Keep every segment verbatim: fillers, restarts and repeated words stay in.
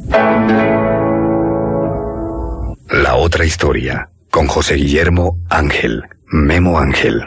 La otra historia, con José Guillermo Ángel, Memo Ángel.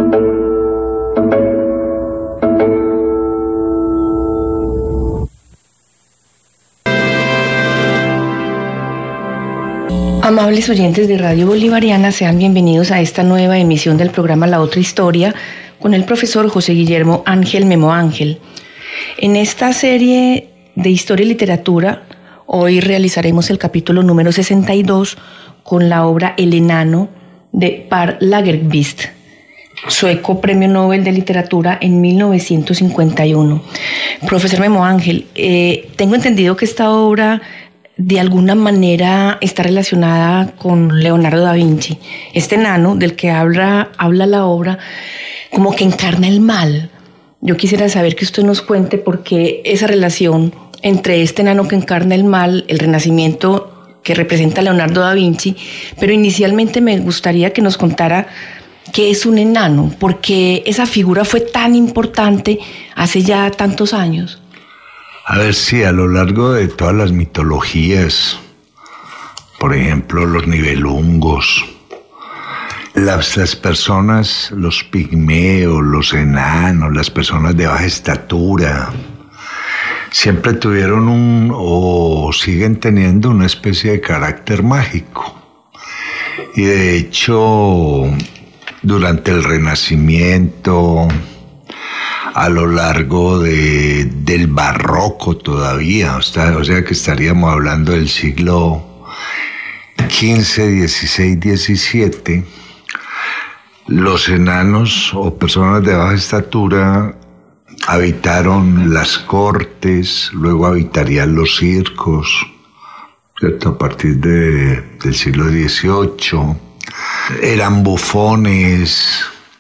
Amables oyentes de Radio Bolivariana, sean bienvenidos a esta nueva emisión del programa La Otra Historia con el profesor José Guillermo Ángel, Memo Ángel. En esta serie de Historia y Literatura, hoy realizaremos el capítulo número sesenta y dos con la obra El Enano de Per Lagerkvist, sueco Premio Nobel de Literatura en mil novecientos cincuenta y uno. Profesor Memo Ángel, eh, tengo entendido que esta obra de alguna manera está relacionada con Leonardo da Vinci. Este enano del que habla, habla la obra como que encarna el mal. Yo quisiera saber que usted nos cuente por qué esa relación entre este enano que encarna el mal, el renacimiento que representa Leonardo da Vinci, pero inicialmente me gustaría que nos contara qué es un enano, por qué esa figura fue tan importante hace ya tantos años. A ver, sí, a lo largo de todas las mitologías, por ejemplo, los nivelungos, las, las personas, los pigmeos, los enanos, las personas de baja estatura, siempre tuvieron un, o siguen teniendo una especie de carácter mágico. Y de hecho, durante el Renacimiento, a lo largo de, del barroco todavía, o sea, o sea que estaríamos hablando del siglo quince, dieciséis, diecisiete, los enanos o personas de baja estatura habitaron las cortes, luego habitarían los circos, ¿cierto? A partir de, del siglo dieciocho, eran bufones,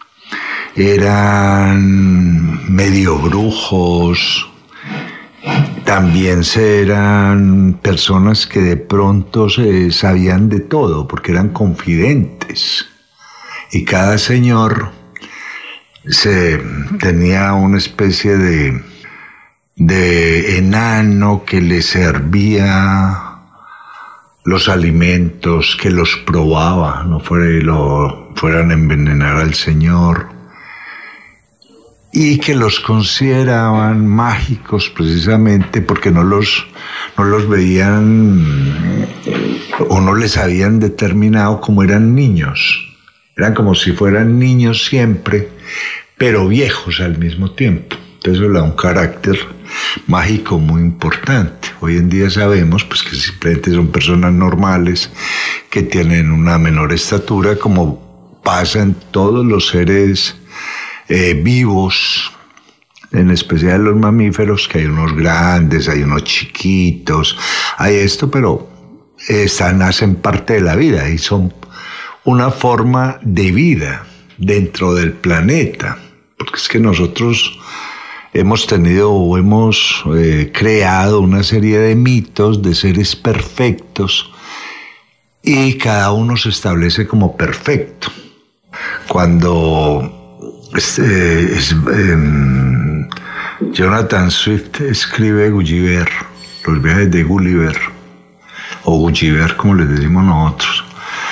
eran medio brujos, también eran personas que de pronto se sabían de todo porque eran confidentes, y cada señor se tenía una especie de, de enano que le servía los alimentos, que los probaba, no fuera y lo fueran a envenenar al señor, y que los consideraban mágicos precisamente porque no los, no los veían o no les habían determinado como eran niños. Eran como si fueran niños siempre, pero viejos al mismo tiempo. Entonces eso le da un carácter mágico muy importante. Hoy en día sabemos pues, que simplemente son personas normales que tienen una menor estatura, como pasa en todos los seres Eh, vivos, en especial los mamíferos, que hay unos grandes, hay unos chiquitos, hay esto, pero están, hacen parte de la vida y son una forma de vida dentro del planeta, porque es que nosotros hemos tenido o hemos eh, creado una serie de mitos de seres perfectos y cada uno se establece como perfecto. Cuando Este, es, eh, Jonathan Swift escribe Gulliver, los viajes de Gulliver, o Gulliver como les decimos nosotros.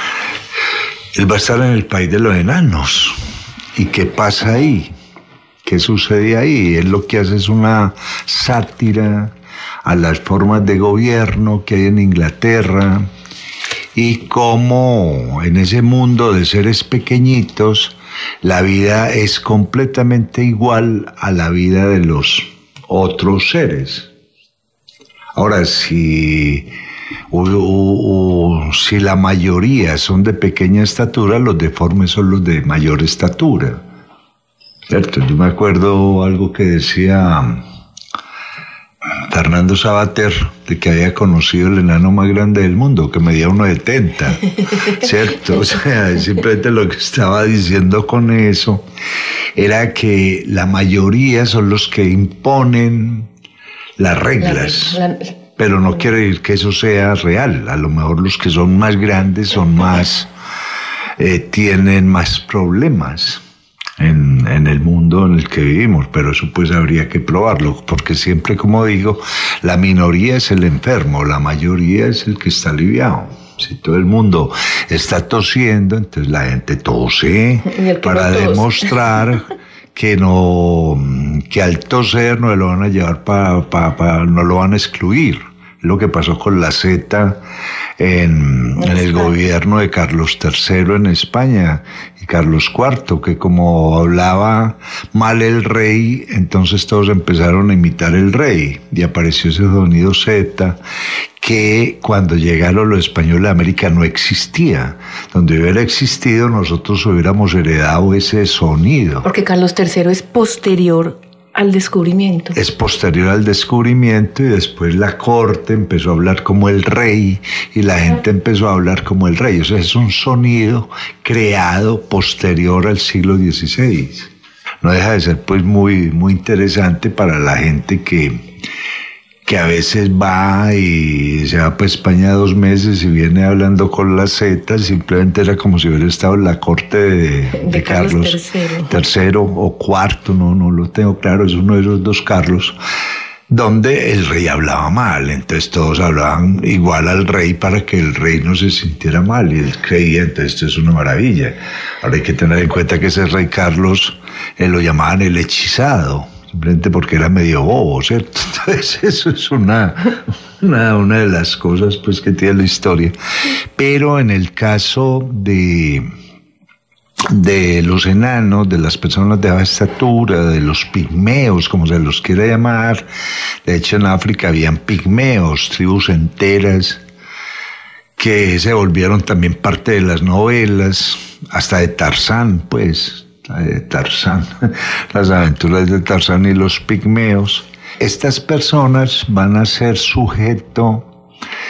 Él va a estar en el país de los enanos. ¿Y qué pasa ahí? ¿Qué sucede ahí? Él lo que hace es una sátira a las formas de gobierno que hay en Inglaterra y cómo en ese mundo de seres pequeñitos la vida es completamente igual a la vida de los otros seres. Ahora, si, o, o, o, si la mayoría son de pequeña estatura, los deformes son los de mayor estatura, ¿cierto? Yo me acuerdo algo que decía Fernando Sabater, de que había conocido el enano más grande del mundo, que medía uno setenta, ¿cierto? O sea, simplemente lo que estaba diciendo con eso era que la mayoría son los que imponen las reglas, la, la, pero no quiere decir que eso sea real. A lo mejor los que son más grandes son más, eh, tienen más problemas. en, en el mundo en el que vivimos, pero eso pues habría que probarlo, porque siempre, como digo, la minoría es el enfermo, la mayoría es el que está aliviado. Si todo el mundo está tosiendo, entonces la gente tose para demostrar que no, que al toser no lo van a llevar para, pa, pa, no lo van a excluir. Lo que pasó con la Z en, en el gobierno de Carlos tercero en España y Carlos cuarto, que como hablaba mal el rey, entonces todos empezaron a imitar el rey y apareció ese sonido Z que cuando llegaron los españoles a América no existía. Donde hubiera existido, nosotros hubiéramos heredado ese sonido. Porque Carlos tercero es posterior al descubrimiento. Es posterior al descubrimiento y después la corte empezó a hablar como el rey y la gente empezó a hablar como el rey. O sea, es un sonido creado posterior al siglo dieciséis. No deja de ser pues muy, muy interesante para la gente que, que a veces va y se va para España dos meses y viene hablando con la Z, simplemente era como si hubiera estado en la corte de, de, de Carlos, Carlos tercero. tercero o cuarto, no, no lo tengo claro, es uno de esos dos Carlos, donde el rey hablaba mal, entonces todos hablaban igual al rey para que el rey no se sintiera mal y él creía, entonces esto es una maravilla. Ahora hay que tener en cuenta que ese rey Carlos eh, lo llamaban el hechizado, simplemente porque era medio bobo, ¿cierto? Entonces eso es una, una, una de las cosas pues que tiene la historia. Pero en el caso de, de los enanos, de las personas de baja estatura, de los pigmeos, como se los quiera llamar, de hecho en África habían pigmeos, tribus enteras, que se volvieron también parte de las novelas, hasta de Tarzán, pues, de Tarzán, las aventuras de Tarzán y los pigmeos. Estas personas van a ser sujeto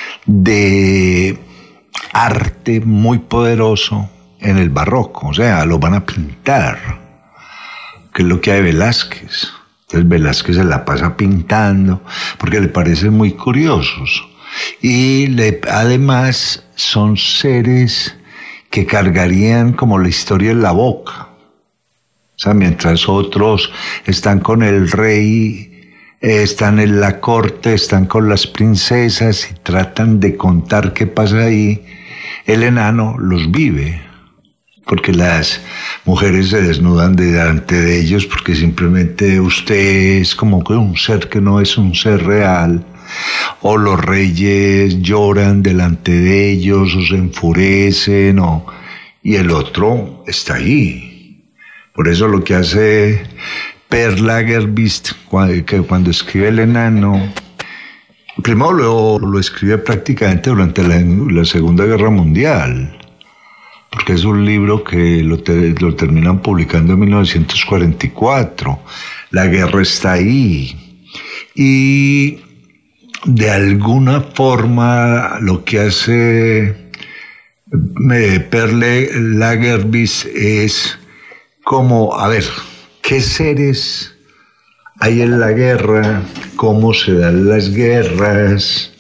de arte muy poderoso en el barroco, o sea, lo van a pintar, que es lo que hay Velázquez. Entonces Velázquez se la pasa pintando porque le parecen muy curiosos y le, además son seres que cargarían como la historia en la boca. O sea, mientras otros están con el rey, eh, están en la corte, están con las princesas y tratan de contar qué pasa ahí, el enano los vive, porque las mujeres se desnudan delante de ellos porque simplemente usted es como que un ser que no es un ser real, o los reyes lloran delante de ellos o se enfurecen, o, y el otro está ahí. Por eso lo que hace Per Lagerbeist, que cuando escribe El enano, primero lo, lo escribe prácticamente durante la, la Segunda Guerra Mundial, porque es un libro que lo, te, lo terminan publicando en mil novecientos cuarenta y cuatro. La guerra está ahí. Y de alguna forma lo que hace Per Lagerbeist es como, a ver, ¿qué seres hay en la guerra? ¿Cómo se dan las guerras?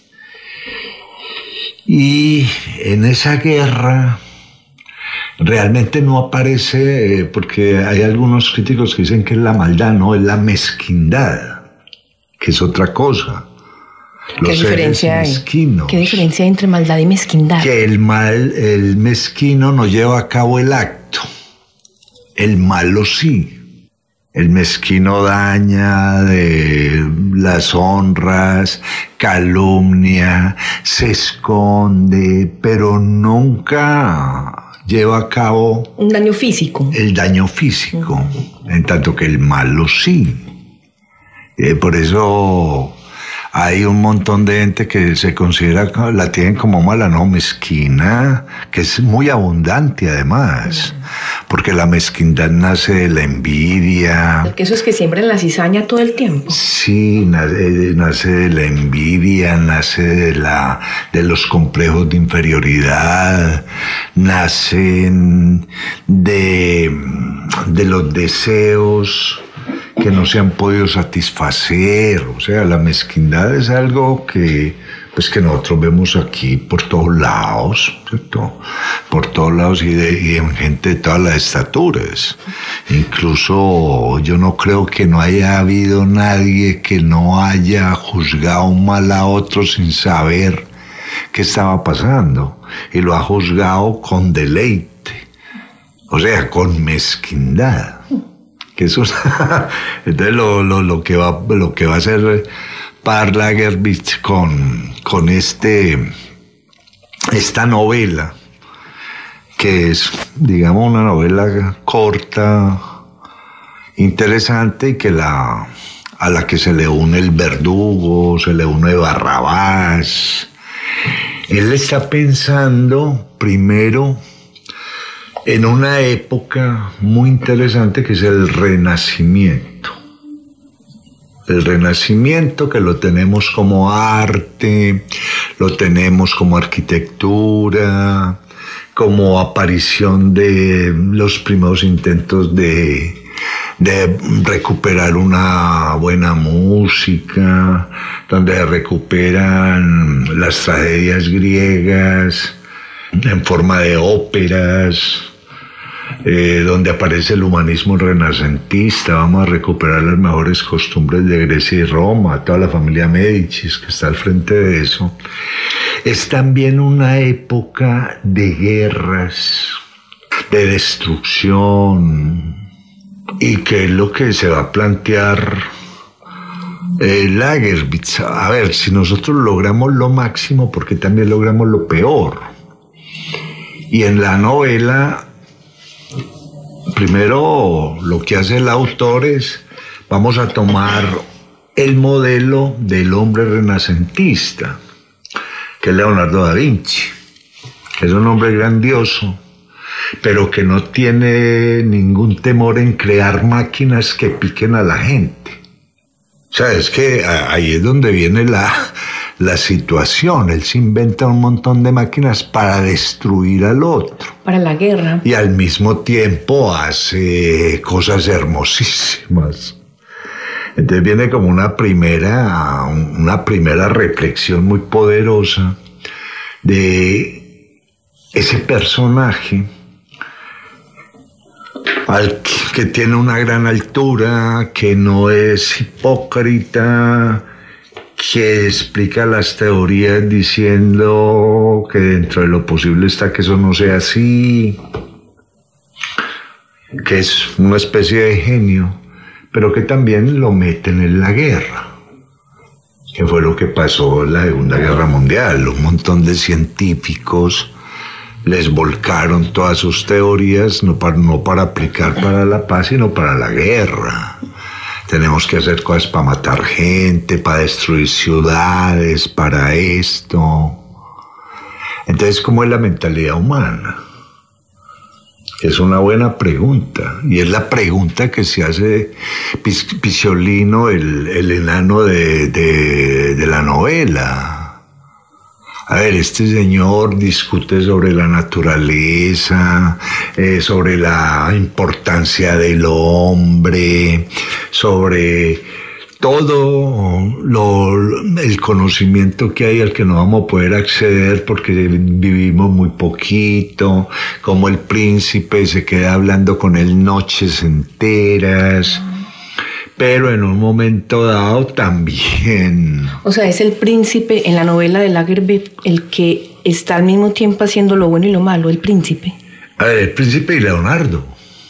Y en esa guerra realmente no aparece, eh, porque hay algunos críticos que dicen que es la maldad, no, es la mezquindad, que es otra cosa. ¿Qué diferencia hay? Mezquinos, ¿Qué diferencia hay entre maldad y mezquindad? Que el mal, el mezquino no lleva a cabo el acto. El malo sí. El mezquino daña de las honras, calumnia, se esconde, pero nunca lleva a cabo un daño físico. El daño físico, uh-huh. En tanto que el malo sí. Eh, por eso hay un montón de gente que se considera, la tienen como mala, no, mezquina, que es muy abundante además, porque la mezquindad nace de la envidia. Porque eso es que siembran la cizaña todo el tiempo. Sí, nace, nace de la envidia, nace de, la, de los complejos de inferioridad, nacen de, de los deseos que no se han podido satisfacer. O sea, la mezquindad es algo que, pues, que nosotros vemos aquí por todos lados, ¿cierto? Por todos lados y, de, y en gente de todas las estaturas. Incluso yo no creo que no haya habido nadie que no haya juzgado mal a otro sin saber qué estaba pasando, y lo ha juzgado con deleite, o sea, con mezquindad. Que eso es entonces lo, lo, lo que va lo que va a hacer Per Lagervitz con, con este esta novela, que es, digamos, una novela corta, interesante, y que la a la que se le une el verdugo, se le une Barrabás. Él está pensando primero en una época muy interesante que es el Renacimiento. El Renacimiento, que lo tenemos como arte, lo tenemos como arquitectura, como aparición de los primeros intentos de, de recuperar una buena música, donde recuperan las tragedias griegas en forma de óperas, eh, donde aparece el humanismo renacentista. Vamos a recuperar las mejores costumbres de Grecia y Roma, toda la familia Médicis que está al frente de eso. Es también una época de guerras, de destrucción, y que es lo que se va a plantear eh, Lagervitz. A ver, si nosotros logramos lo máximo, ¿por qué también logramos lo peor? Y en la novela, primero lo que hace el autor es, vamos a tomar el modelo del hombre renacentista, que es Leonardo da Vinci, que es un hombre grandioso, pero que no tiene ningún temor en crear máquinas que piquen a la gente. O sea, es que ahí es donde viene la, la situación. Él se inventa un montón de máquinas para destruir al otro. Para la guerra. Y al mismo tiempo hace cosas hermosísimas. Entonces viene como una primera, una primera reflexión muy poderosa de ese personaje al que tiene una gran altura, que no es hipócrita, que explica las teorías diciendo que dentro de lo posible está que eso no sea así, que es una especie de genio, pero que también lo meten en la guerra, que fue lo que pasó en la Segunda Guerra Mundial. Un montón de científicos les volcaron todas sus teorías, no para, no para aplicar para la paz, sino para la guerra. Tenemos que hacer cosas para matar gente, para destruir ciudades, para esto. Entonces, ¿cómo es la mentalidad humana? Es una buena pregunta, y es la pregunta que se hace Picciolino, el, el enano de, de, de la novela. A ver, este señor discute sobre la naturaleza, eh, sobre la importancia del hombre, sobre todo lo, el conocimiento que hay al que no vamos a poder acceder porque vivimos muy poquito, como el príncipe se queda hablando con él noches enteras. Pero en un momento dado también... O sea, es el príncipe en la novela de Lagervitz el que está al mismo tiempo haciendo lo bueno y lo malo, el príncipe. A ver, el príncipe y Leonardo.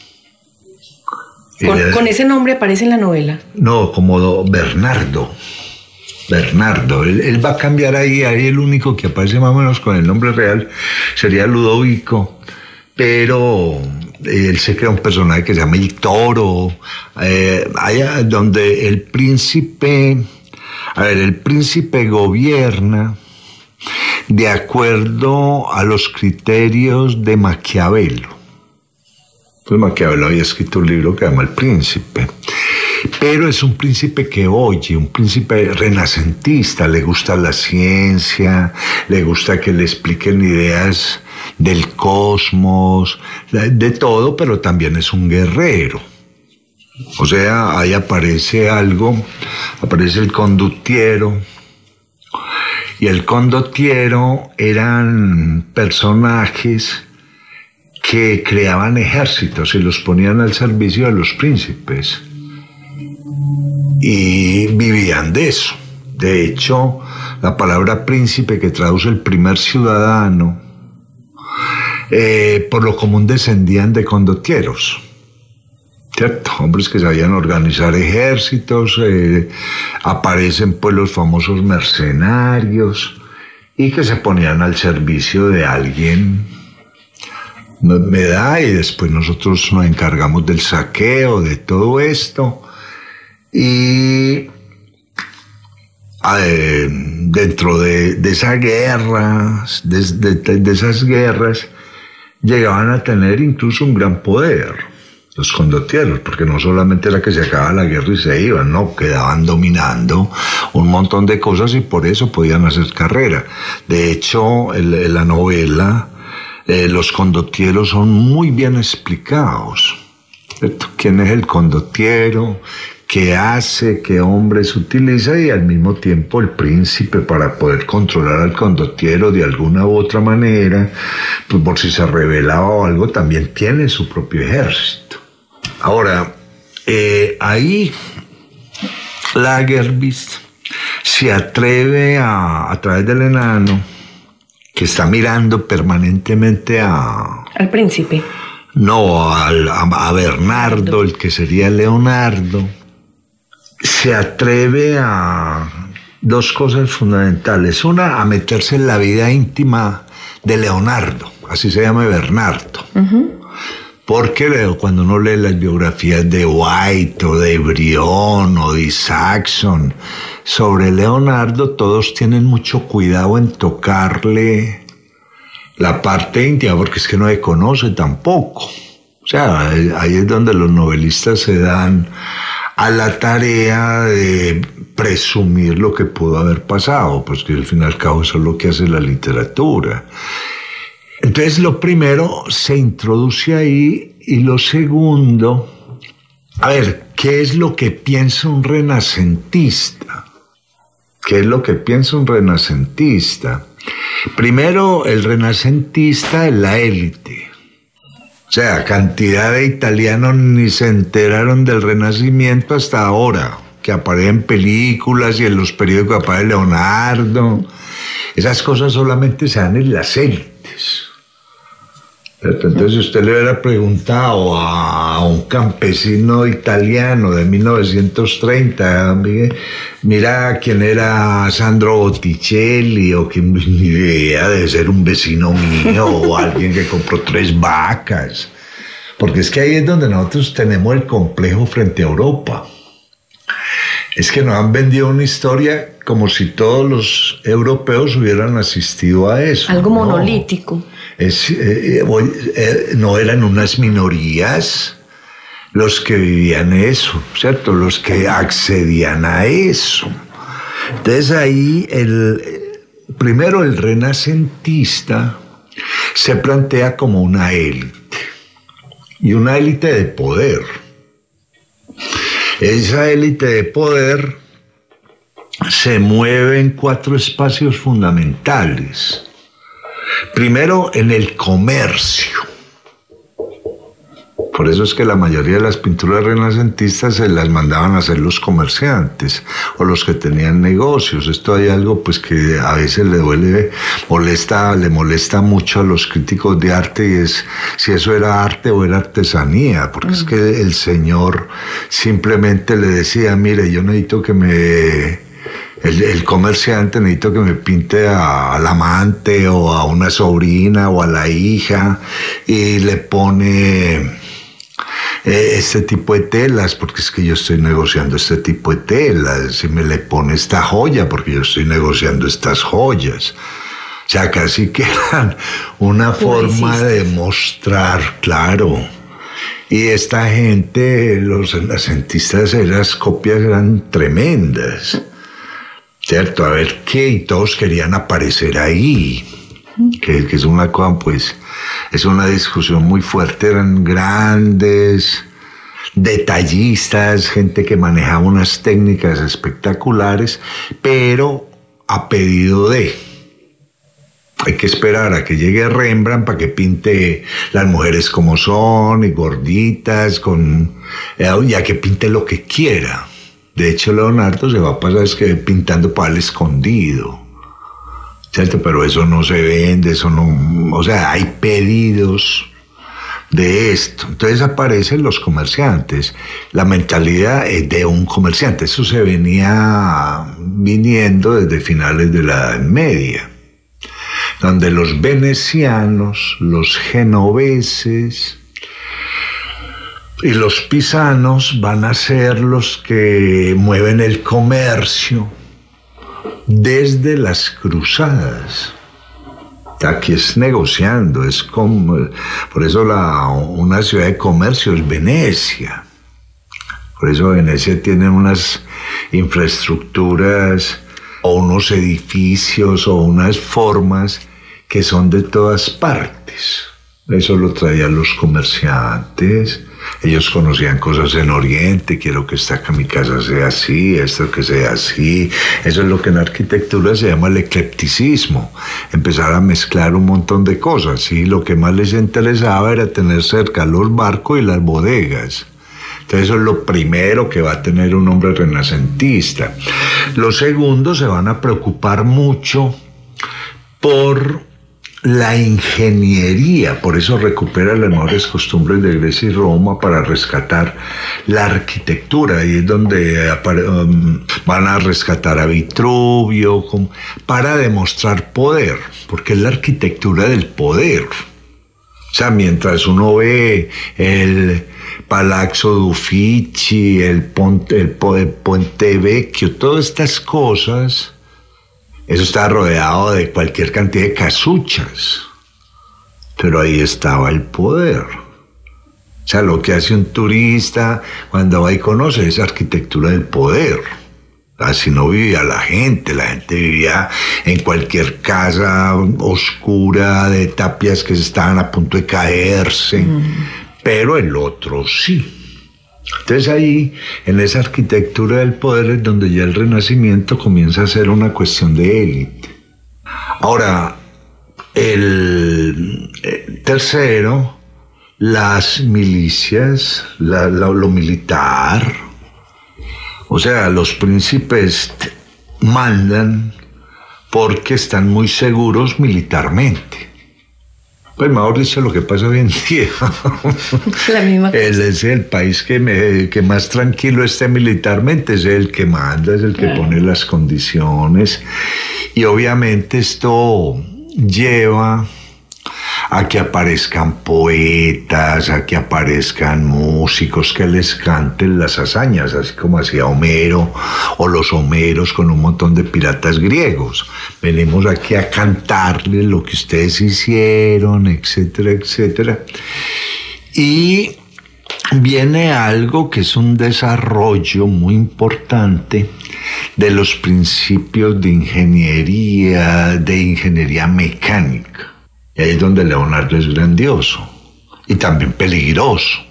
¿Con, y le... ¿Con ese nombre aparece en la novela? No, como Bernardo. Bernardo. Él, él va a cambiar ahí, ahí el único que aparece más o menos con el nombre real sería Ludovico, pero... él se crea un personaje que se llama el Toro, eh, allá donde el príncipe, a ver, el príncipe gobierna de acuerdo a los criterios de Maquiavelo. Pues Maquiavelo había escrito un libro que se llama El Príncipe, pero es un príncipe que oye, un príncipe renacentista, le gusta la ciencia, le gusta que le expliquen ideas del cosmos, de todo, pero también es un guerrero. O sea, ahí aparece algo, aparece el condottiero, y el condottiero eran personajes que creaban ejércitos y los ponían al servicio de los príncipes. Y vivían de eso. De hecho, la palabra príncipe, que traduce el primer ciudadano, eh, por lo común descendían de condottieros. ¿Cierto? Hombres que sabían organizar ejércitos, eh, aparecen pues los famosos mercenarios y que se ponían al servicio de alguien, me da, y después nosotros nos encargamos del saqueo, de todo esto, y eh, dentro de, de esas guerras, de, de, de esas guerras, llegaban a tener incluso un gran poder los condottieros, porque no solamente era que se acababa la guerra y se iban, no, quedaban dominando un montón de cosas y por eso podían hacer carrera. De hecho, en, en la novela, eh, los condottieros son muy bien explicados. ¿Cierto? ¿Quién es el condottiero? ¿Qué hace? ¿Qué hombres utiliza? Y al mismo tiempo el príncipe, para poder controlar al condottiero de alguna u otra manera, pues por si se rebelaba o algo, también tiene su propio ejército. Ahora, eh, ahí Lagerbielst se atreve a, a través del enano, que está mirando permanentemente a... Al príncipe. No, al, a, a Bernardo, el que sería Leonardo. Se atreve a dos cosas fundamentales. Una, a meterse en la vida íntima de Leonardo, así se llama Bernardo. Uh-huh. Porque cuando uno lee las biografías de White o de Brion o de Isaacson sobre Leonardo, todos tienen mucho cuidado en tocarle la parte íntima, porque es que no se conoce tampoco. O sea, ahí es donde los novelistas se dan a la tarea de presumir lo que pudo haber pasado, pues que al fin y al cabo eso es lo que hace la literatura. Entonces, lo primero se introduce ahí, y lo segundo, a ver, ¿qué es lo que piensa un renacentista? ¿Qué es lo que piensa un renacentista? Primero, el renacentista es la élite. O sea, cantidad de italianos ni se enteraron del Renacimiento hasta ahora, que aparecen en películas y en los periódicos aparece Leonardo. Esas cosas solamente se dan en las élites. Entonces, si usted le hubiera preguntado a un campesino italiano de mil novecientos treinta, mira quién era Sandro Botticelli, o quién, ni idea, de ser un vecino mío o alguien que compró tres vacas. Porque es que ahí es donde nosotros tenemos el complejo frente a Europa. Es que nos han vendido una historia como si todos los europeos hubieran asistido a eso. Algo monolítico. No. Es, eh, eh, no eran unas minorías los que vivían eso, ¿cierto? Los que accedían a eso. Entonces ahí, el, primero el renacentista se plantea como una élite, y una élite de poder. Esa élite de poder se mueve en cuatro espacios fundamentales. Primero, en el comercio. Por eso es que la mayoría de las pinturas renacentistas se las mandaban a hacer los comerciantes o los que tenían negocios. Esto hay algo pues que a veces le duele, molesta, le molesta mucho a los críticos de arte, y es si eso era arte o era artesanía, porque mm. es que el señor simplemente le decía, mire, yo necesito que me... El, el comerciante, necesito que me pinte a, al amante o a una sobrina o a la hija, y le pone eh, este tipo de telas, porque es que yo estoy negociando este tipo de telas, y me le pone esta joya porque yo estoy negociando estas joyas. O sea, casi que eran una forma de mostrar, claro. Y esta gente, los renacentistas, las copias eran tremendas. ¿Cierto? A ver qué, y todos querían aparecer ahí, que, que es una cosa, pues, es una discusión muy fuerte, eran grandes, detallistas, gente que manejaba unas técnicas espectaculares, pero a pedido de. Hay que esperar a que llegue Rembrandt para que pinte las mujeres como son, y gorditas, con, y a que pinte lo que quiera. De hecho, Leonardo se va a pasar es que pintando para el escondido, ¿cierto? Pero eso no se vende, eso no... O sea, hay pedidos de esto. Entonces aparecen los comerciantes. La mentalidad es de un comerciante. Eso se venía viniendo desde finales de la Edad Media, donde los venecianos, los genoveses y los pisanos van a ser los que mueven el comercio desde las cruzadas. Aquí es negociando, es como, por eso la, una ciudad de comercio es Venecia. Por eso Venecia tiene unas infraestructuras o unos edificios o unas formas que son de todas partes. Eso lo traían los comerciantes. Ellos conocían cosas en Oriente. Quiero que esta mi casa sea así, esto que sea así. Eso es lo que en arquitectura se llama el eclecticismo. Empezar a mezclar un montón de cosas. ¿Sí? Lo que más les interesaba era tener cerca los barcos y las bodegas. Entonces eso es lo primero que va a tener un hombre renacentista. Los segundos se van a preocupar mucho por la ingeniería, por eso recupera las mejores costumbres de Grecia y Roma para rescatar la arquitectura, y es donde um, van a rescatar a Vitruvio para demostrar poder, porque es la arquitectura del poder. O sea, mientras uno ve el Palazzo d'Uffizi, el Ponte, el, el Ponte Vecchio, todas estas cosas, eso está rodeado de cualquier cantidad de casuchas, pero ahí estaba el poder. O sea, lo que hace un turista cuando va y conoce es arquitectura del poder. Así no vivía la gente, la gente vivía en cualquier casa oscura de tapias que estaban a punto de caerse, mm. pero el otro sí. Entonces ahí, en esa arquitectura del poder, es donde ya el Renacimiento comienza a ser una cuestión de élite. Ahora, el, el tercero, las milicias, la, la, lo militar. O sea, los príncipes mandan porque están muy seguros militarmente. Pues mejor dicho, lo que pasa hoy en día. La misma cosa. Él es el país que, me, que más tranquilo esté militarmente, es el que manda, es el que claro. pone las condiciones. Y obviamente esto lleva a que aparezcan poetas, a que aparezcan músicos que les canten las hazañas, así como hacía Homero, o los Homeros con un montón de piratas griegos. Venimos aquí a cantarles lo que ustedes hicieron, etcétera, etcétera. Y viene algo que es un desarrollo muy importante de los principios de ingeniería, de ingeniería mecánica. Y ahí es donde Leonardo es grandioso y también peligroso.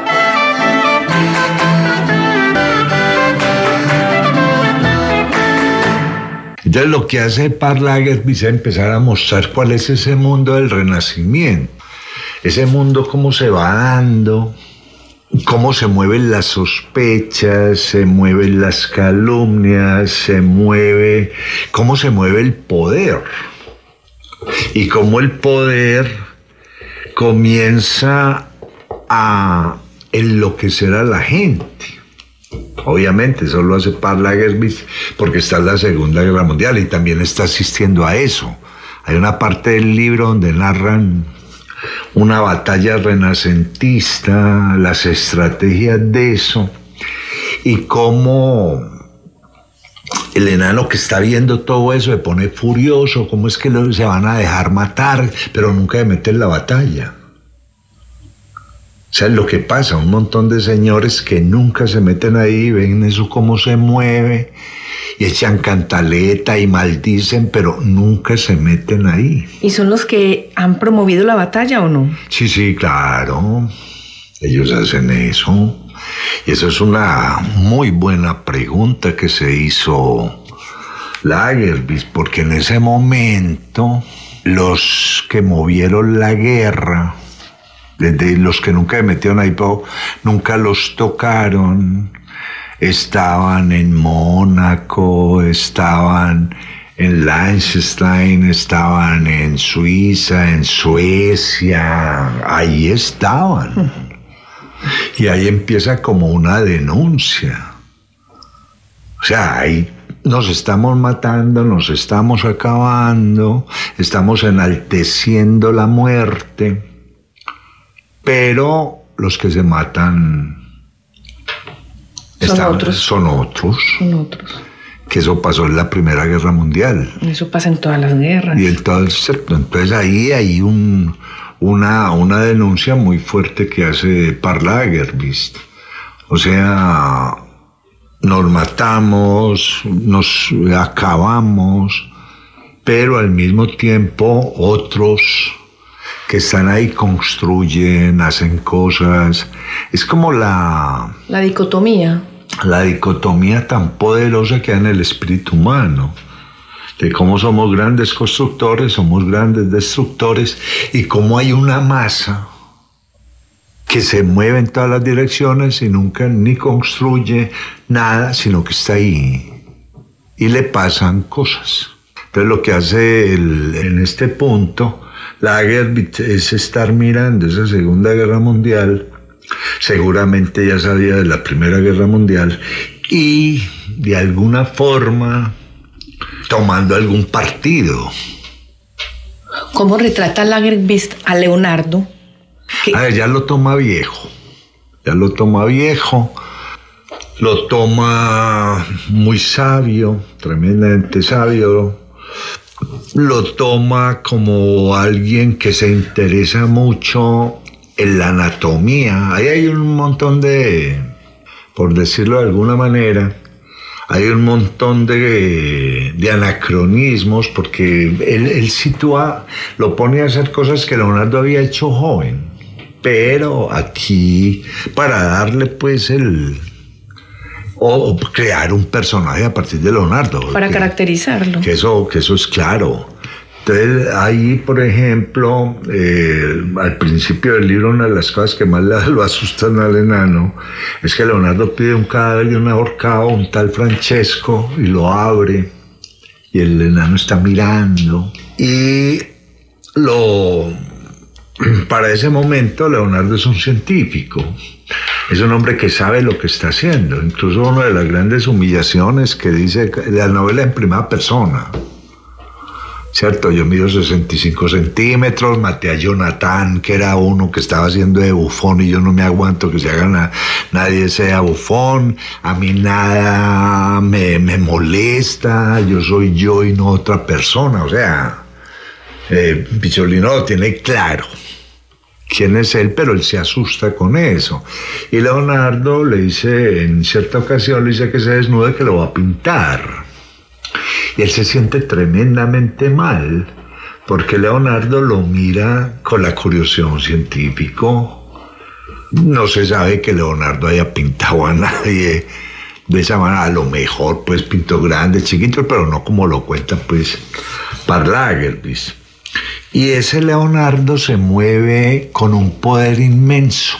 Entonces lo que hace Karl Lagerfeld es empezar a mostrar cuál es ese mundo del Renacimiento. Ese mundo, cómo se va dando, cómo se mueven las sospechas, se mueven las calumnias, se mueve, cómo se mueve el poder. Y cómo el poder comienza a enloquecer a la gente. Obviamente, eso lo hace Karl Lagerfeld porque está en la Segunda Guerra Mundial y también está asistiendo a eso. Hay una parte del libro donde narran una batalla renacentista, las estrategias de eso, y cómo el enano que está viendo todo eso se pone furioso, cómo es que se van a dejar matar, pero nunca se mete en la batalla. O sea, es lo que pasa, un montón de señores que nunca se meten ahí, ven eso cómo se mueve, y echan cantaleta y maldicen, pero nunca se meten ahí. ¿Y son los que han promovido la batalla o no? Sí, sí, claro, ellos hacen eso. Y eso es una muy buena pregunta que se hizo Lagerbielke, porque en ese momento los que movieron la guerra, desde los que nunca se metieron ahí, nunca los tocaron, estaban en Mónaco, estaban en Liechtenstein, estaban en Suiza, en Suecia, ahí estaban. Y ahí empieza como una denuncia. O sea, ahí nos estamos matando, nos estamos acabando, estamos enalteciendo la muerte, pero los que se matan son, están, otros. son otros. Son otros. Que eso pasó en la Primera Guerra Mundial. Eso pasa en todas las guerras. Y el todo, entonces ahí hay un, una, una denuncia muy fuerte que hace Lagerbielke. O sea, nos matamos, nos acabamos, pero al mismo tiempo otros que están ahí construyen, hacen cosas. Es como la... La dicotomía. La dicotomía tan poderosa que hay en el espíritu humano, de cómo somos grandes constructores, somos grandes destructores, y cómo hay una masa que se mueve en todas las direcciones y nunca ni construye nada, sino que está ahí y le pasan cosas. Entonces lo que hace el, en este punto Lagerbielke es estar mirando esa Segunda Guerra Mundial. Seguramente ya sabía de la Primera Guerra Mundial y de alguna forma tomando algún partido. ¿Cómo retrata Lagerbielke a Leonardo? ¿Qué? A ver, ya lo toma viejo, ya lo toma viejo, lo toma muy sabio, tremendamente sabio, lo toma como alguien que se interesa mucho en la anatomía. Ahí hay un montón de, por decirlo de alguna manera, hay un montón de, de anacronismos, porque él, él sitúa, lo pone a hacer cosas que Leonardo había hecho joven, pero aquí para darle pues el... o crear un personaje a partir de Leonardo. Para que, caracterizarlo. Que eso, que eso es claro. Entonces, ahí, por ejemplo, eh, al principio del libro, una de las cosas que más lo asustan al enano es que Leonardo pide un cadáver de un ahorcado, un tal Francesco, y lo abre, y el enano está mirando. Y lo, para ese momento, Leonardo es un científico, es un hombre que sabe lo que está haciendo. Incluso una de las grandes humillaciones que dice la novela en primera persona. Cierto, yo mido sesenta y cinco centímetros, maté a Jonathan, que era uno que estaba haciendo de bufón, y yo no me aguanto que se haga na, nadie sea bufón, a mí nada me, me molesta, yo soy yo y no otra persona. O sea, eh, Picciolino lo tiene claro quién es él, pero él se asusta con eso. Y Leonardo le dice, en cierta ocasión le dice que se desnude, que lo va a pintar. Y él se siente tremendamente mal, porque Leonardo lo mira con la curiosidad de un científico. No se sabe que Leonardo haya pintado a nadie de esa manera. A lo mejor pues pintó grandes, chiquitos, pero no como lo cuenta pues Lagerbielke. Y ese Leonardo se mueve con un poder inmenso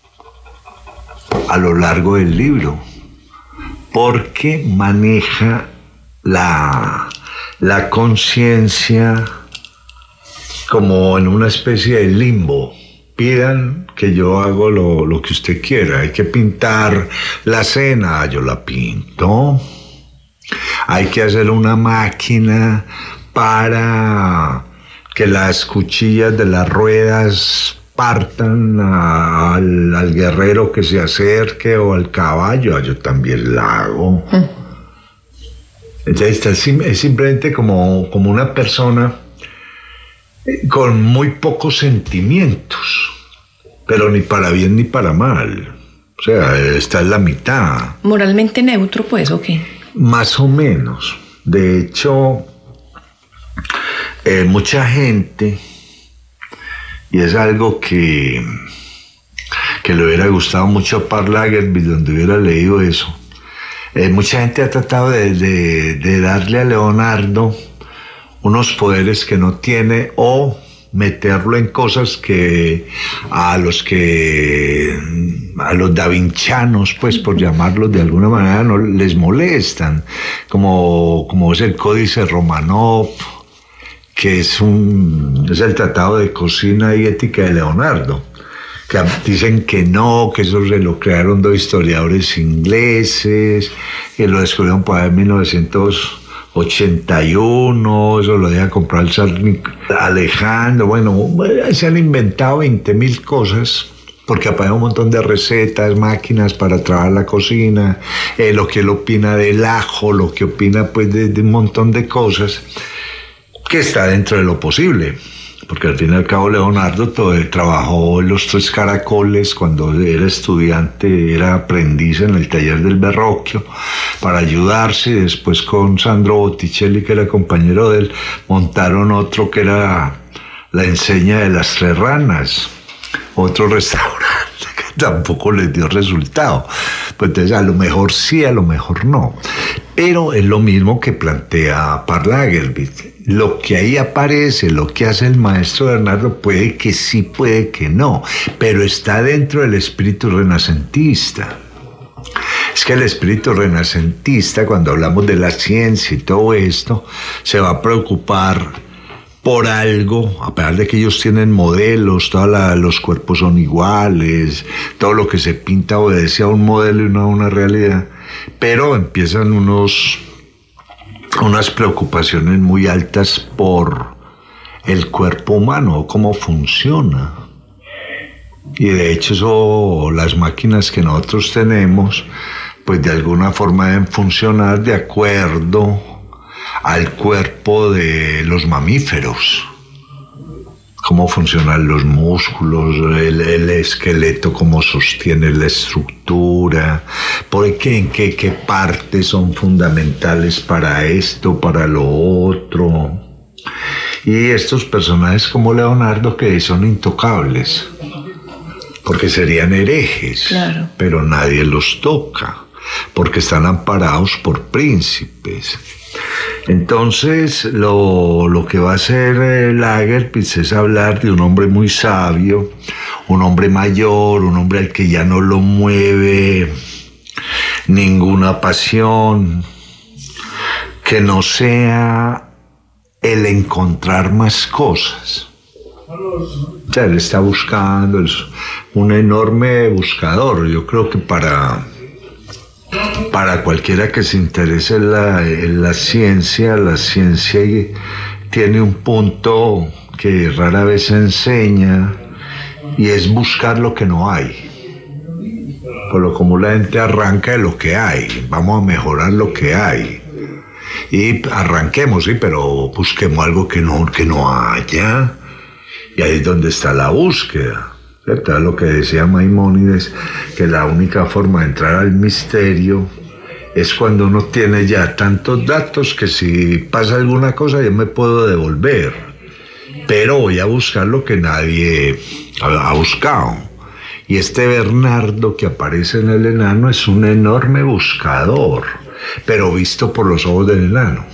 a lo largo del libro, porque maneja la, la conciencia como en una especie de limbo. Pidan que yo hago lo, lo que usted quiera. Hay que pintar la cena, yo la pinto. Hay que hacer una máquina para que las cuchillas de las ruedas partan a, al, al guerrero que se acerque, o al caballo, yo también la hago. Entonces es simplemente como, como una persona con muy pocos sentimientos, pero ni para bien ni para mal. O sea, está en la mitad. ¿Moralmente neutro, pues, o qué? Más o menos. De hecho, eh, mucha gente, y es algo que, que le hubiera gustado mucho a Karl Lagerfeld donde hubiera leído eso. Eh, mucha gente ha tratado de, de, de darle a Leonardo unos poderes que no tiene o meterlo en cosas que a los que a los davincianos, pues por llamarlos de alguna manera, no les molestan, como, como es el Códice Romanov, que es un es el tratado de cocina y ética de Leonardo, que dicen que no, que eso se lo crearon dos historiadores ingleses, que lo descubrieron por ahí en mil novecientos ochenta y uno, eso lo deja comprar el zar Alejandro. Bueno, se han inventado veinte mil cosas, porque aparecen un montón de recetas, máquinas para trabajar la cocina, eh, lo que él opina del ajo, lo que opina pues de, de un montón de cosas, que está dentro de lo posible. Porque al fin y al cabo Leonardo todo, trabajó en los Tres Caracoles cuando era estudiante, era aprendiz en el taller del Verrocchio para ayudarse, y después con Sandro Botticelli, que era compañero de él, montaron otro que era La Enseña de las Tres Ranas, otro restaurante que tampoco les dio resultado. Pues entonces a lo mejor sí, a lo mejor no. Pero es lo mismo que plantea Karl Lagerfeld. Lo que ahí aparece, lo que hace el maestro Bernardo, puede que sí, puede que no, pero está dentro del espíritu renacentista. Es que el espíritu renacentista, cuando hablamos de la ciencia y todo esto, se va a preocupar por algo, a pesar de que ellos tienen modelos, todos los cuerpos son iguales, todo lo que se pinta obedece a un modelo y no a una realidad, pero empiezan unos, unas preocupaciones muy altas por el cuerpo humano, cómo funciona. Y de hecho eso, las máquinas que nosotros tenemos, pues de alguna forma deben funcionar de acuerdo al cuerpo de los mamíferos. Cómo funcionan los músculos, el, el esqueleto, cómo sostiene la estructura, por qué, en qué, qué partes son fundamentales para esto, para lo otro. Y estos personajes como Leonardo, que son intocables, porque serían herejes, claro, pero nadie los toca, porque están amparados por príncipes. Entonces, lo, lo que va a hacer eh, Lagerfeld es hablar de un hombre muy sabio, un hombre mayor, un hombre al que ya no lo mueve ninguna pasión, que no sea el encontrar más cosas. O sea, él está buscando, es un enorme buscador. Yo creo que para... Para cualquiera que se interese en la, en la ciencia, la ciencia tiene un punto que rara vez se enseña, y es buscar lo que no hay. Por lo común la gente arranca de lo que hay, vamos a mejorar lo que hay. Y arranquemos, sí, pero busquemos algo que no, que no haya, y ahí es donde está la búsqueda. ¿Cierto? Lo que decía Maimónides, que la única forma de entrar al misterio es cuando uno tiene ya tantos datos que si pasa alguna cosa yo me puedo devolver, pero voy a buscar lo que nadie ha buscado. Y este Bernardo que aparece en el enano es un enorme buscador, pero visto por los ojos del enano,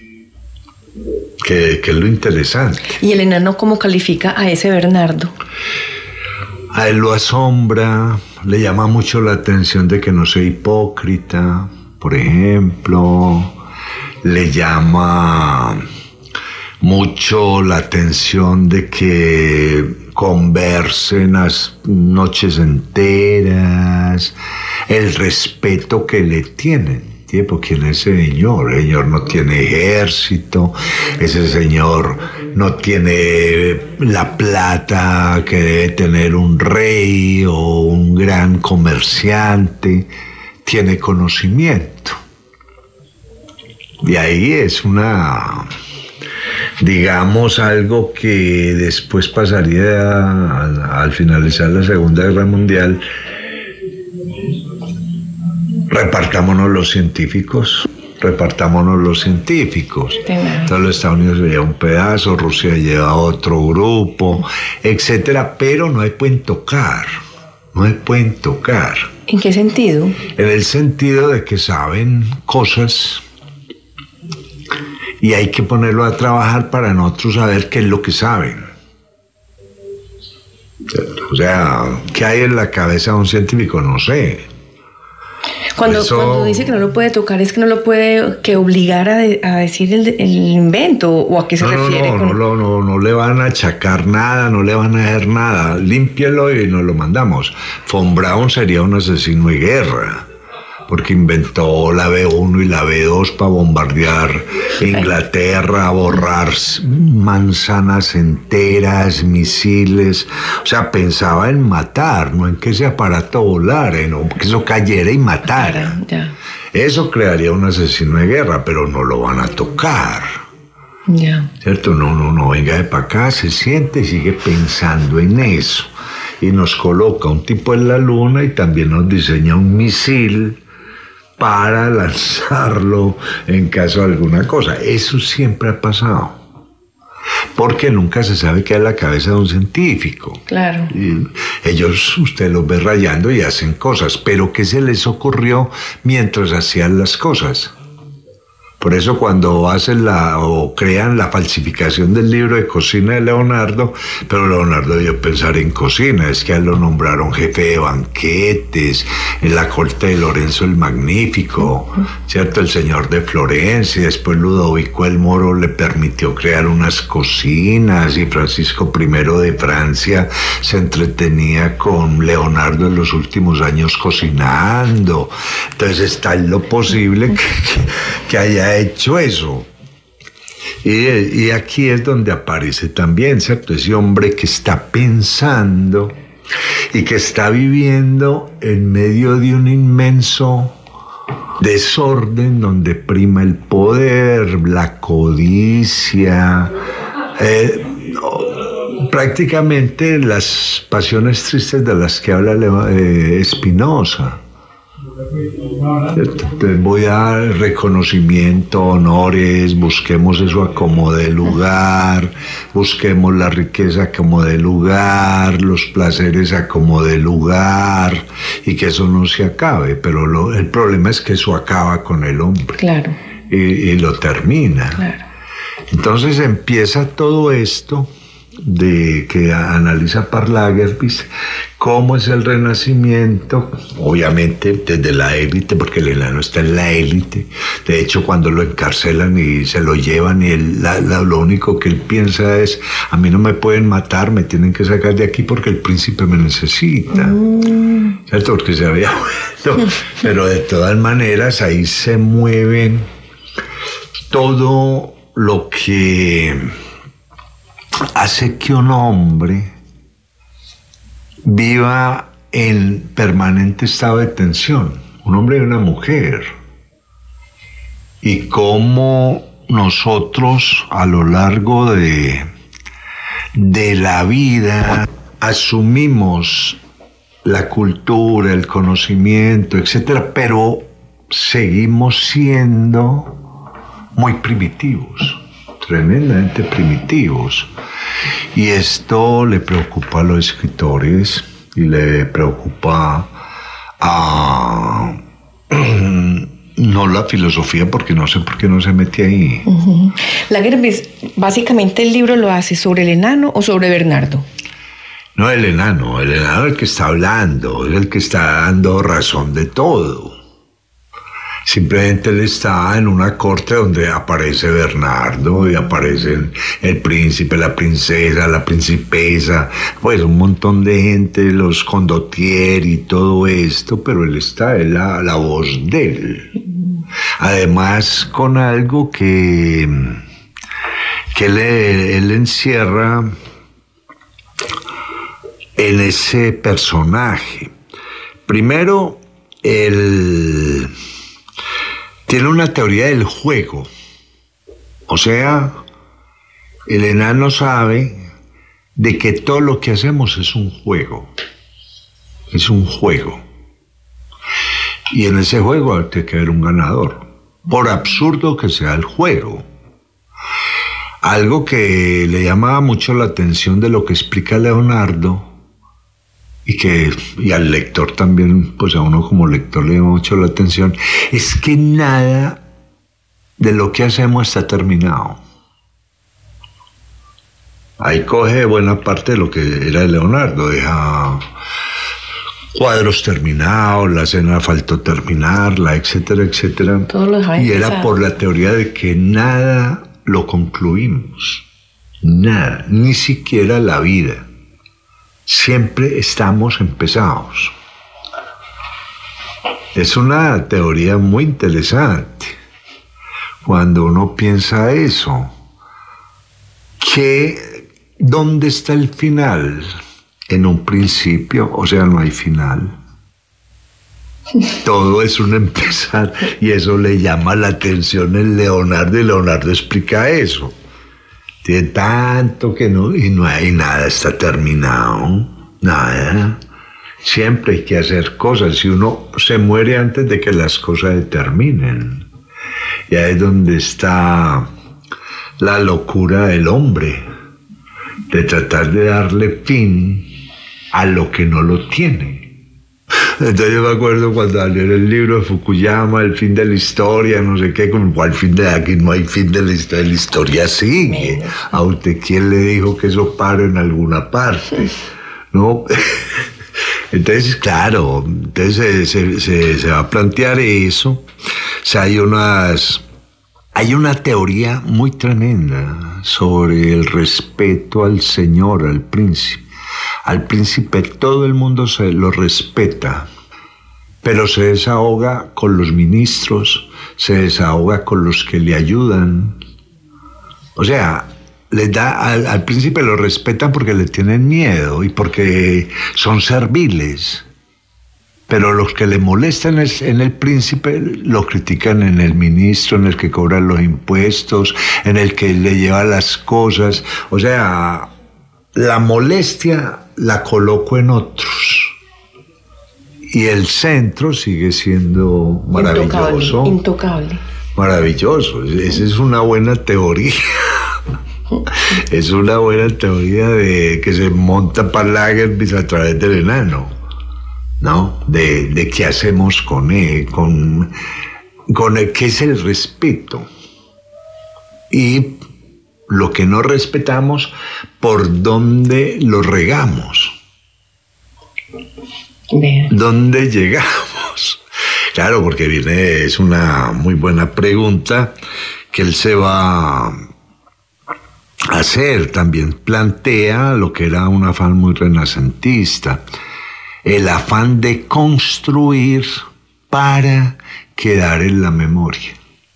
que, que es lo interesante. ¿Y el enano cómo califica a ese Bernardo? A él lo asombra, le llama mucho la atención de que no sea hipócrita, por ejemplo, le llama mucho la atención de que conversen las noches enteras, el respeto que le tienen. Porque ¿quién es ese señor? El señor no tiene ejército, ese señor no tiene la plata que debe tener un rey o un gran comerciante, tiene conocimiento. Y ahí es una, digamos, algo que después pasaría al, al finalizar la Segunda Guerra Mundial. Repartámonos los científicos, repartámonos los científicos. Entonces los Estados Unidos se lleva un pedazo, Rusia lleva otro grupo, etcétera, pero no hay pueden tocar, no se pueden tocar. ¿En qué sentido? En el sentido de que saben cosas y hay que ponerlo a trabajar para nosotros saber qué es lo que saben. O sea, ¿qué hay en la cabeza de un científico? No sé. Cuando, Eso... cuando dice que no lo puede tocar, ¿es que no lo puede que obligar a, de, a decir el, el invento? ¿O a qué se no, refiere? No, con... no, no, no, no le van a achacar nada, no le van a hacer nada. Límpielo y nos lo mandamos. Von Braun sería un asesino de guerra, porque inventó la B uno y la B dos para bombardear Inglaterra, borrar manzanas enteras, misiles. O sea, pensaba en matar, no en que ese aparato volara, no, que eso cayera y matara. Ya. Eso crearía un asesino de guerra, pero no lo van a tocar. Ya. ¿Cierto? No, no, no, venga de para acá, se siente y sigue pensando en eso. Y nos coloca un tipo en la luna y también nos diseña un misil para lanzarlo en caso de alguna cosa. Eso siempre ha pasado, porque nunca se sabe qué hay en la cabeza de un científico. Claro. Y ellos, usted los ve rayando y hacen cosas, pero ¿qué se les ocurrió mientras hacían las cosas? Por eso cuando hacen la o crean la falsificación del libro de cocina de Leonardo, pero Leonardo debió pensar en cocina, es que a él lo nombraron jefe de banquetes en la corte de Lorenzo el Magnífico, ¿cierto? El señor de Florencia, después Ludovico el Moro le permitió crear unas cocinas y Francisco primero de Francia se entretenía con Leonardo en los últimos años cocinando. Entonces está en lo posible que, que haya hecho eso. Y, y aquí es donde aparece también, ¿cierto? Ese hombre que está pensando y que está viviendo en medio de un inmenso desorden donde prima el poder, la codicia, eh, no, prácticamente las pasiones tristes de las que habla eh, Spinoza. Entonces voy a dar reconocimiento, honores, busquemos eso a como de lugar, busquemos la riqueza a como de lugar, los placeres a como de lugar, y que eso no se acabe, pero lo, el problema es que eso acaba con el hombre. Claro. Y, y lo termina. Claro. Entonces empieza todo esto de que analiza Parlagervis, cómo es el renacimiento, obviamente desde la élite, porque el enano está en la élite. De hecho, cuando lo encarcelan y se lo llevan, y él, la, la, lo único que él piensa es: a mí no me pueden matar, me tienen que sacar de aquí porque el príncipe me necesita. Mm. ¿Cierto? Porque se había muerto. Pero de todas maneras, ahí se mueven todo lo que hace que un hombre viva en permanente estado de tensión, un hombre y una mujer, y cómo nosotros a lo largo de, de la vida asumimos la cultura, el conocimiento, etcétera, pero seguimos siendo muy primitivos, tremendamente primitivos. Y esto le preocupa a los escritores y le preocupa a no la filosofía, porque no sé por qué no se mete ahí. Uh-huh. Lagerbies, básicamente el libro lo hace sobre el enano o sobre Bernardo. No, el enano, el enano es el que está hablando, es el que está dando razón de todo. Simplemente él está en una corte donde aparece Bernardo y aparecen el príncipe, la princesa, la principesa, pues un montón de gente, los condottieri y todo esto, pero él está, es la, la voz de él. Además, con algo que, que él, él encierra en ese personaje. Primero, el... tiene una teoría del juego. O sea, el enano sabe de que todo lo que hacemos es un juego. Es un juego. Y en ese juego tiene que haber un ganador, por absurdo que sea el juego. Algo que le llamaba mucho la atención de lo que explica Leonardo y que y al lector también, pues a uno como lector le llama mucho la atención, es que nada de lo que hacemos está terminado. Ahí coge buena parte de lo que era de Leonardo, deja cuadros terminados, la escena faltó terminarla, etcétera, etcétera. Todo lo dejaba y empezar. Era por la teoría de que nada lo concluimos, nada, ni siquiera la vida. Siempre estamos empezados. Es una teoría muy interesante cuando uno piensa eso, que ¿dónde está el final? En un principio, o sea, no hay final. Todo es un empezar, y eso le llama la atención en Leonardo, y Leonardo explica eso. Tiene tanto que no, y no hay nada, está terminado, nada. Siempre hay que hacer cosas, y uno se muere antes de que las cosas terminen. Y ahí es donde está la locura del hombre, de tratar de darle fin a lo que no lo tiene. Entonces yo me acuerdo cuando salió el libro de Fukuyama, El fin de la historia, no sé qué, como al fin de aquí no hay fin de la historia, la historia sigue. A usted quién le dijo que eso para en alguna parte, ¿no? Entonces, claro, entonces se, se, se va a plantear eso. O sea, hay unas... Hay una teoría muy tremenda sobre el respeto al señor, al príncipe. Al príncipe todo el mundo se lo respeta, pero se desahoga con los ministros, se desahoga con los que le ayudan. O sea, les da, al, al príncipe lo respetan porque le tienen miedo y porque son serviles. Pero los que le molestan es en el príncipe lo critican en el ministro, en el que cobra los impuestos, en el que le lleva las cosas. O sea, la molestia la coloco en otros. Y el centro sigue siendo maravilloso. Intocable. Intocable. Maravilloso. Esa es una buena teoría. Es una buena teoría de que se monta para Lagerbiz a través del enano, ¿no? De, de qué hacemos con él, con, con el que es el respeto. Y lo que no respetamos, por dónde lo regamos. Bien. ¿Dónde llegamos? Claro, porque viene, es una muy buena pregunta que él se va a hacer. También plantea lo que era un afán muy renacentista. El afán de construir para quedar en la memoria.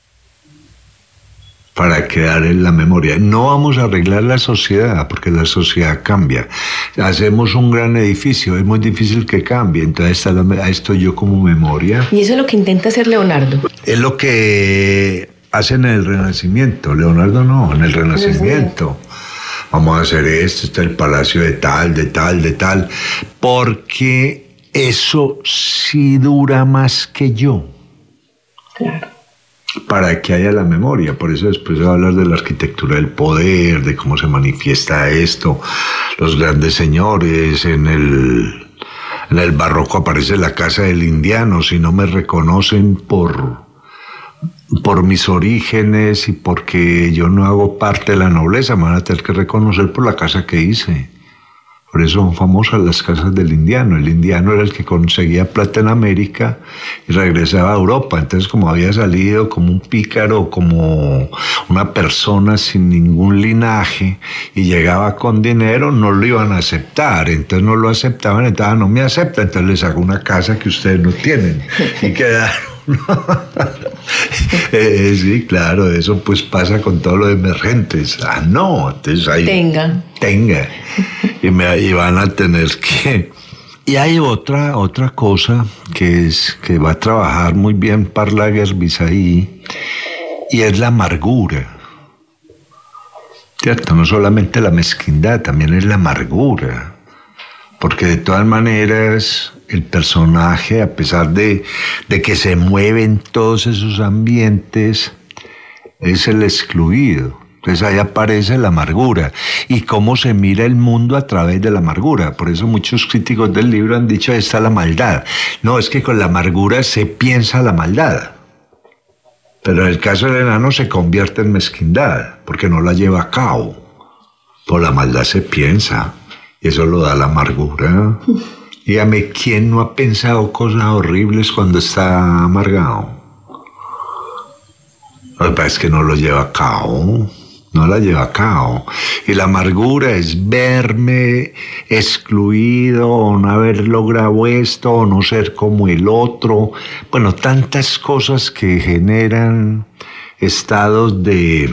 Para quedar en la memoria. No vamos a arreglar la sociedad, porque la sociedad cambia. Hacemos un gran edificio, es muy difícil que cambie, entonces está la, esto yo como memoria. Y eso es lo que intenta hacer Leonardo. Es lo que hacen en el Renacimiento. Leonardo no, en el Renacimiento. Vamos a hacer esto, está el palacio de tal, de tal, de tal, porque eso sí dura más que yo. Claro. Para que haya la memoria. Por eso después se va a hablar de la arquitectura del poder, de cómo se manifiesta esto. Los grandes señores, en el, en el barroco aparece la casa del indiano. Si no me reconocen por, por mis orígenes y porque yo no hago parte de la nobleza, me van a tener que reconocer por la casa que hice. Por eso son famosas las casas del indiano. El indiano era el que conseguía plata en América y regresaba a Europa. Entonces, como había salido como un pícaro, como una persona sin ningún linaje y llegaba con dinero, no lo iban a aceptar. Entonces no lo aceptaban, entonces no me aceptan, entonces les hago una casa que ustedes no tienen. Y quedaron. eh, sí, claro, eso pues pasa con todos los emergentes. Ah, no, entonces ahí... Tenga. Tenga. Y, me, y van a tener que... Y hay otra, otra cosa que, es, que va a trabajar muy bien Parlaguerbis ahí, y es la amargura. ¿Cierto? No solamente la mezquindad, también es la amargura. Porque de todas maneras el personaje, a pesar de, de que se mueve en todos esos ambientes, es el excluido. Entonces ahí aparece la amargura y cómo se mira el mundo a través de la amargura. Por eso muchos críticos del libro han dicho, ahí está la maldad. No, es que con la amargura se piensa la maldad. Pero en el caso del enano se convierte en mezquindad, porque no la lleva a cabo. Por la maldad se piensa, y eso lo da la amargura. Dígame, ¿quién no ha pensado cosas horribles cuando está amargado? Lo que pasa es que no lo lleva a cabo. No la lleva a cabo. Y la amargura es verme excluido, o no haber logrado esto, o no ser como el otro. Bueno, tantas cosas que generan estados de,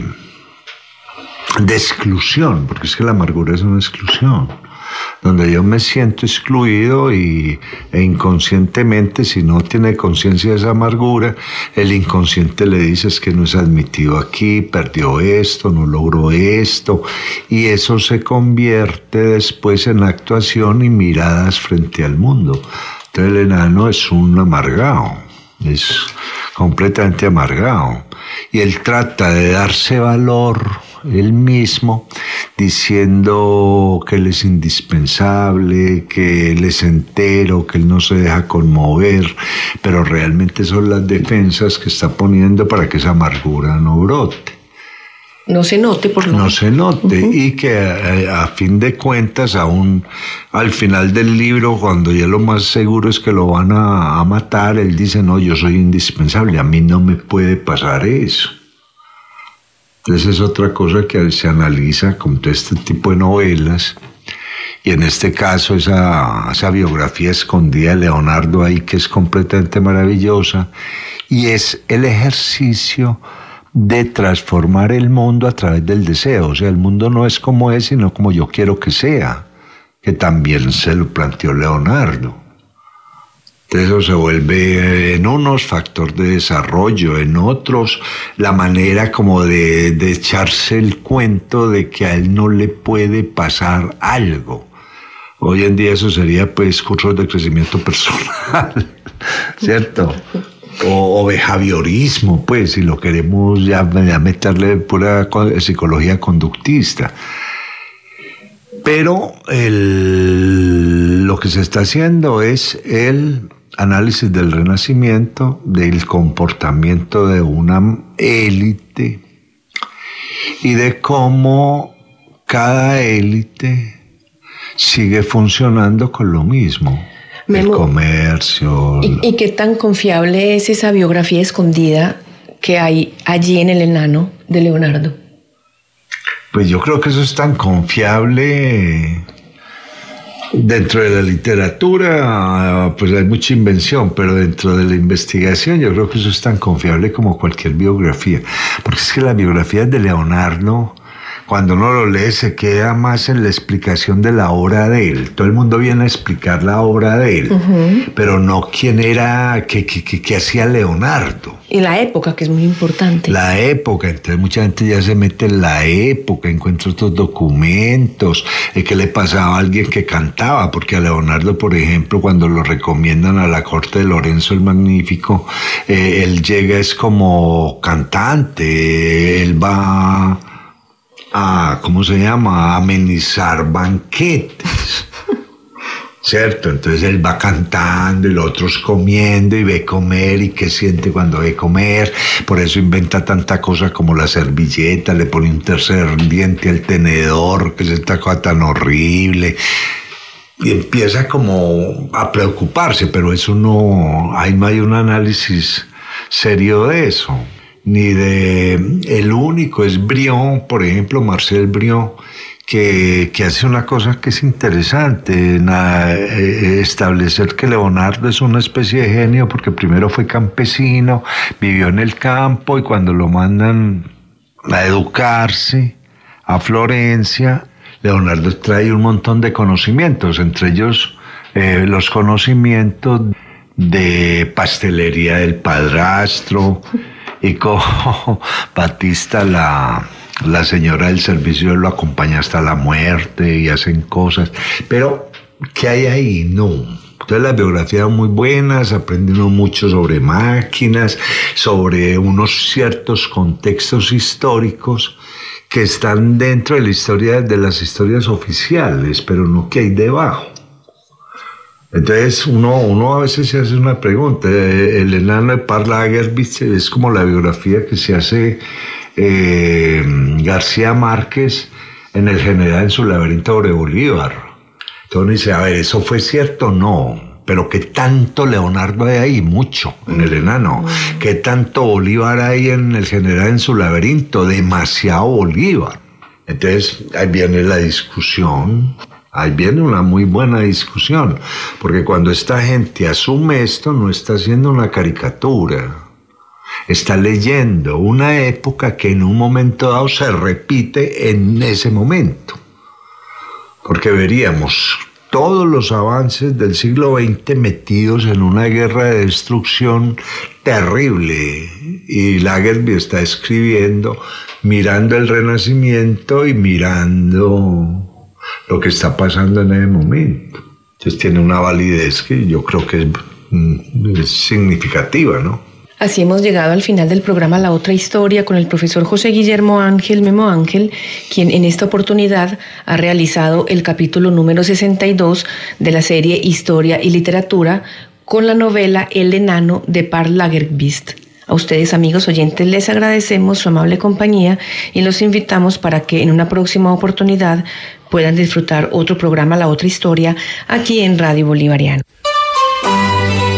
de exclusión, porque es que la amargura es una exclusión, donde yo me siento excluido y, e inconscientemente, si no tiene conciencia de esa amargura, el inconsciente le dice es que no es admitido aquí, perdió esto, no logró esto, y eso se convierte después en actuación y miradas frente al mundo. Entonces el enano es un amargado, es completamente amargado, y él trata de darse valor él mismo, diciendo que él es indispensable, que él es entero, que él no se deja conmover, pero realmente son las defensas que está poniendo para que esa amargura no brote. No se note, por lo menos. No se note, uh-huh. Y que a, a fin de cuentas, aún al final del libro, cuando ya lo más seguro es que lo van a, a matar, él dice, no, yo soy indispensable, a mí no me puede pasar eso. Entonces es otra cosa que se analiza con todo este tipo de novelas, y en este caso esa, esa biografía escondida de Leonardo ahí, que es completamente maravillosa, y es el ejercicio de transformar el mundo a través del deseo. O sea, el mundo no es como es, sino como yo quiero que sea, que también se lo planteó Leonardo. Entonces eso se vuelve en unos factor de desarrollo, en otros la manera como de, de echarse el cuento de que a él no le puede pasar algo. Hoy en día eso sería pues cursos de crecimiento personal, ¿cierto? O, o behaviorismo, pues, si lo queremos ya, ya meterle pura psicología conductista. Pero el, lo que se está haciendo es el análisis del Renacimiento, del comportamiento de una élite y de cómo cada élite sigue funcionando con lo mismo. Memo, el comercio. ¿Y, ¿Y qué tan confiable es esa biografía escondida que hay allí en El enano de Leonardo? Pues yo creo que eso es tan confiable. Dentro de la literatura, pues hay mucha invención, pero dentro de la investigación yo creo que eso es tan confiable como cualquier biografía. Porque es que las biografías de Leonardo, cuando uno lo lee, se queda más en la explicación de la obra de él. Todo el mundo viene a explicar la obra de él, uh-huh. pero no quién era, qué, qué, qué, qué hacía Leonardo. Y la época, que es muy importante. La época, entonces mucha gente ya se mete en la época, encuentra estos documentos, eh, qué le pasaba a alguien que cantaba, porque a Leonardo, por ejemplo, cuando lo recomiendan a la corte de Lorenzo el Magnífico, eh, él llega es como cantante, él va a, ¿cómo se llama?, a amenizar banquetes. ¿Cierto? Entonces él va cantando y los otros comiendo y ve comer y qué siente cuando ve comer. Por eso inventa tanta cosa como la servilleta, le pone un tercer diente al tenedor, que es esta cosa tan horrible. Y empieza como a preocuparse, pero eso no, ahí no hay un análisis serio de eso. Ni de, el único es Brion, por ejemplo, Marcel Brion, Que, que hace una cosa que es interesante, na, eh, establecer que Leonardo es una especie de genio porque primero fue campesino, vivió en el campo y cuando lo mandan a educarse a Florencia, Leonardo trae un montón de conocimientos, entre ellos eh, los conocimientos de pastelería del padrastro y como Batista la... La señora del servicio lo acompaña hasta la muerte y hacen cosas. Pero, ¿qué hay ahí? No. Entonces las biografías son muy buenas, aprende uno mucho sobre máquinas, sobre unos ciertos contextos históricos que están dentro de la historia, de las historias oficiales, pero no que hay debajo. Entonces uno, uno a veces se hace una pregunta. El enano de Parl Lagerbielst es como la biografía que se hace eh, García Márquez en El general en su laberinto sobre Bolívar. Entonces uno dice, a ver, ¿eso fue cierto? No. Pero ¿qué tanto Leonardo hay ahí? Mucho en el enano. ¿Qué tanto Bolívar hay en El general en su laberinto? Demasiado Bolívar. Entonces ahí viene la discusión. Ahí viene una muy buena discusión, porque cuando esta gente asume esto, no está haciendo una caricatura, está leyendo una época que en un momento dado se repite en ese momento. Porque veríamos todos los avances del siglo veinte metidos en una guerra de destrucción terrible, y Lagerbielst está escribiendo mirando el Renacimiento y mirando lo que está pasando en ese momento. Entonces tiene una validez que yo creo que es, es significativa, ¿no? Así hemos llegado al final del programa La Otra Historia con el profesor José Guillermo Ángel Memo Ángel, quien en esta oportunidad ha realizado el capítulo número sesenta y dos de la serie Historia y Literatura con la novela El enano de Parl Lagerbielst. A ustedes, amigos oyentes, les agradecemos su amable compañía y los invitamos para que en una próxima oportunidad puedan disfrutar otro programa La Otra Historia aquí en Radio Bolivariana.